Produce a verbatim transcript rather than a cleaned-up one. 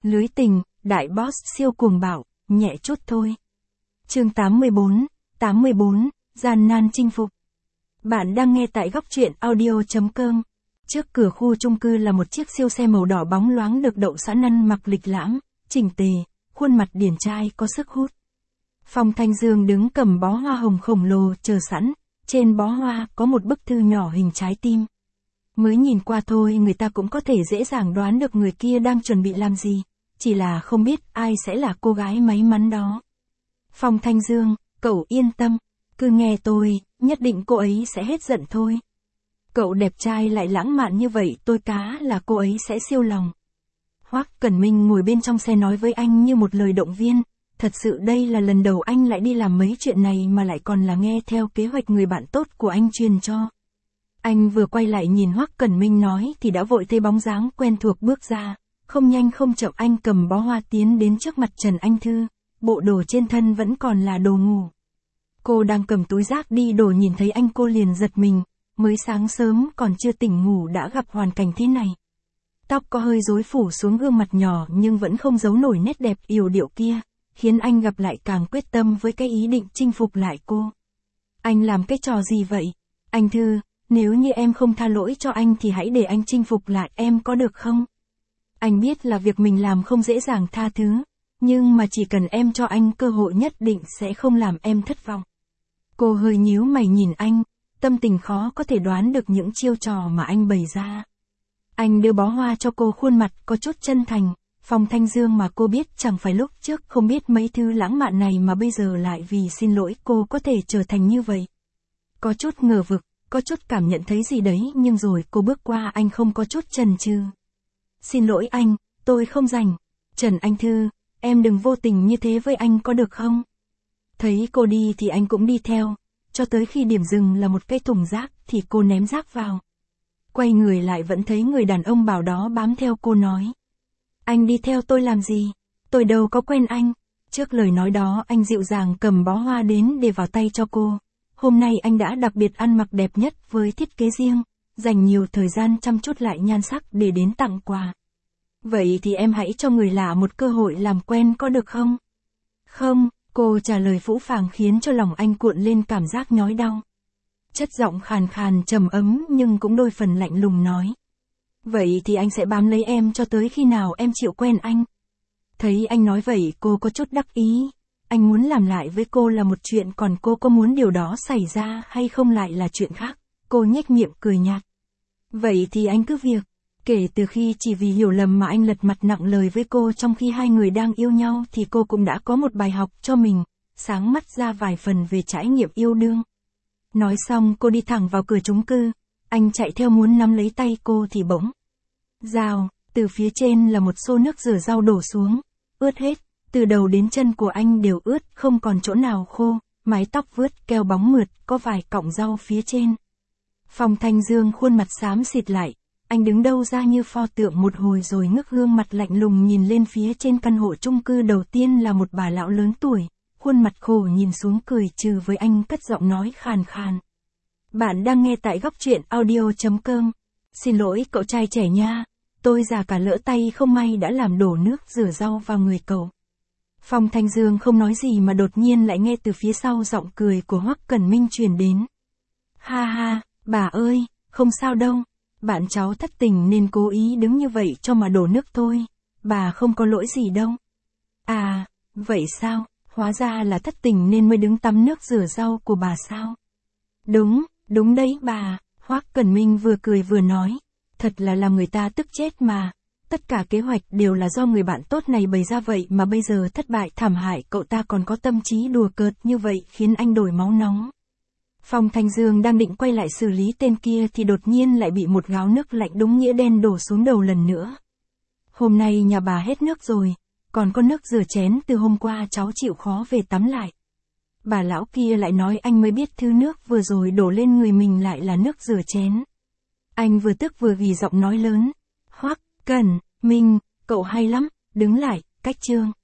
Lưới tình, đại boss siêu cuồng bạo, nhẹ chút thôi. Chương tám mươi bốn, tám mươi bốn, gian nan chinh phục. Bạn đang nghe tại góc truyện audio chấm com. Trước cửa khu chung cư là một chiếc siêu xe màu đỏ bóng loáng được đậu sẵn, ăn mặc lịch lãm, chỉnh tề, khuôn mặt điển trai có sức hút. Phong Thanh Dương đứng cầm bó hoa hồng khổng lồ chờ sẵn, trên bó hoa có một bức thư nhỏ hình trái tim. Mới nhìn qua thôi người ta cũng có thể dễ dàng đoán được người kia đang chuẩn bị làm gì, chỉ là không biết ai sẽ là cô gái may mắn đó. Phong Thanh Dương, cậu yên tâm, cứ nghe tôi, nhất định cô ấy sẽ hết giận thôi. Cậu đẹp trai lại lãng mạn như vậy, tôi cá là cô ấy sẽ siêu lòng. Hoắc Cẩn Minh ngồi bên trong xe nói với anh như một lời động viên, thật sự đây là lần đầu anh lại đi làm mấy chuyện này mà lại còn là nghe theo kế hoạch người bạn tốt của anh truyền cho. Anh vừa quay lại nhìn Hoắc Cẩn Minh nói thì đã vội thấy bóng dáng quen thuộc bước ra, không nhanh không chậm anh cầm bó hoa tiến đến trước mặt Trần Anh Thư, bộ đồ trên thân vẫn còn là đồ ngủ. Cô đang cầm túi rác đi đổ, nhìn thấy anh cô liền giật mình, mới sáng sớm còn chưa tỉnh ngủ đã gặp hoàn cảnh thế này. Tóc có hơi rối phủ xuống gương mặt nhỏ nhưng vẫn không giấu nổi nét đẹp yểu điệu kia, khiến anh gặp lại càng quyết tâm với cái ý định chinh phục lại cô. Anh làm cái trò gì vậy? Anh Thư, nếu như em không tha lỗi cho anh thì hãy để anh chinh phục lại em có được không? Anh biết là việc mình làm không dễ dàng tha thứ, nhưng mà chỉ cần em cho anh cơ hội nhất định sẽ không làm em thất vọng. Cô hơi nhíu mày nhìn anh, tâm tình khó có thể đoán được những chiêu trò mà anh bày ra. Anh đưa bó hoa cho cô, khuôn mặt có chút chân thành. Phong Thanh Dương mà cô biết chẳng phải lúc trước không biết mấy thứ lãng mạn này mà bây giờ lại vì xin lỗi cô có thể trở thành như vậy. Có chút ngờ vực, có chút cảm nhận thấy gì đấy nhưng rồi cô bước qua anh không có chút chần chừ. Xin lỗi anh, tôi không rảnh. Trần Anh Thư, em đừng vô tình như thế với anh có được không? Thấy cô đi thì anh cũng đi theo, cho tới khi điểm dừng là một cái thùng rác thì cô ném rác vào. Quay người lại vẫn thấy người đàn ông bảo đó bám theo cô nói. Anh đi theo tôi làm gì? Tôi đâu có quen anh. Trước lời nói đó anh dịu dàng cầm bó hoa đến để vào tay cho cô. Hôm nay anh đã đặc biệt ăn mặc đẹp nhất với thiết kế riêng, dành nhiều thời gian chăm chút lại nhan sắc để đến tặng quà. Vậy thì em hãy cho người lạ một cơ hội làm quen có được không? Không, cô trả lời phũ phàng khiến cho lòng anh cuộn lên cảm giác nhói đau. Chất giọng khàn khàn trầm ấm nhưng cũng đôi phần lạnh lùng nói. Vậy thì anh sẽ bám lấy em cho tới khi nào em chịu quen anh. Thấy anh nói vậy cô có chút đắc ý. Anh muốn làm lại với cô là một chuyện, còn cô có muốn điều đó xảy ra hay không lại là chuyện khác. Cô nhếch miệng cười nhạt. Vậy thì anh cứ việc. Kể từ khi chỉ vì hiểu lầm mà anh lật mặt nặng lời với cô trong khi hai người đang yêu nhau thì cô cũng đã có một bài học cho mình, sáng mắt ra vài phần về trải nghiệm yêu đương. Nói xong cô đi thẳng vào cửa chung cư, anh chạy theo muốn nắm lấy tay cô thì bỗng. Rào, từ phía trên là một xô nước rửa rau đổ xuống, ướt hết, từ đầu đến chân của anh đều ướt, không còn chỗ nào khô, mái tóc vướt keo bóng mượt, có vài cọng rau phía trên. Phong Thanh Dương khuôn mặt xám xịt lại, anh đứng đâu ra như pho tượng một hồi rồi ngước gương mặt lạnh lùng nhìn lên phía trên căn hộ chung cư. Đầu tiên là một bà lão lớn tuổi, khuôn mặt khổ nhìn xuống cười trừ với anh, cất giọng nói khàn khàn. Bạn đang nghe tại góc truyện audio chấm com. Xin lỗi cậu trai trẻ nha, tôi già cả lỡ tay không may đã làm đổ nước rửa rau vào người cậu. Phong Thanh Dương không nói gì mà đột nhiên lại nghe từ phía sau giọng cười của Hoắc Cẩn Minh truyền đến. Ha ha, bà ơi, không sao đâu, bạn cháu thất tình nên cố ý đứng như vậy cho mà đổ nước thôi, bà không có lỗi gì đâu. À, vậy sao, hóa ra là thất tình nên mới đứng tắm nước rửa rau của bà sao? Đúng, đúng đấy bà. Hoắc Cẩn Minh vừa cười vừa nói, thật là làm người ta tức chết mà, tất cả kế hoạch đều là do người bạn tốt này bày ra vậy mà bây giờ thất bại thảm hại, cậu ta còn có tâm trí đùa cợt như vậy khiến anh đổi máu nóng. Phong Thanh Dương đang định quay lại xử lý tên kia thì đột nhiên lại bị một gáo nước lạnh đúng nghĩa đen đổ xuống đầu lần nữa. Hôm nay nhà bà hết nước rồi, còn có nước rửa chén từ hôm qua cháu chịu khó về tắm lại. Bà lão kia lại nói anh mới biết thứ nước vừa rồi đổ lên người mình lại là nước rửa chén. Anh vừa tức vừa gỉ giọng nói lớn. Hoắc Cẩn Minh, cậu hay lắm, đứng lại, cách chương.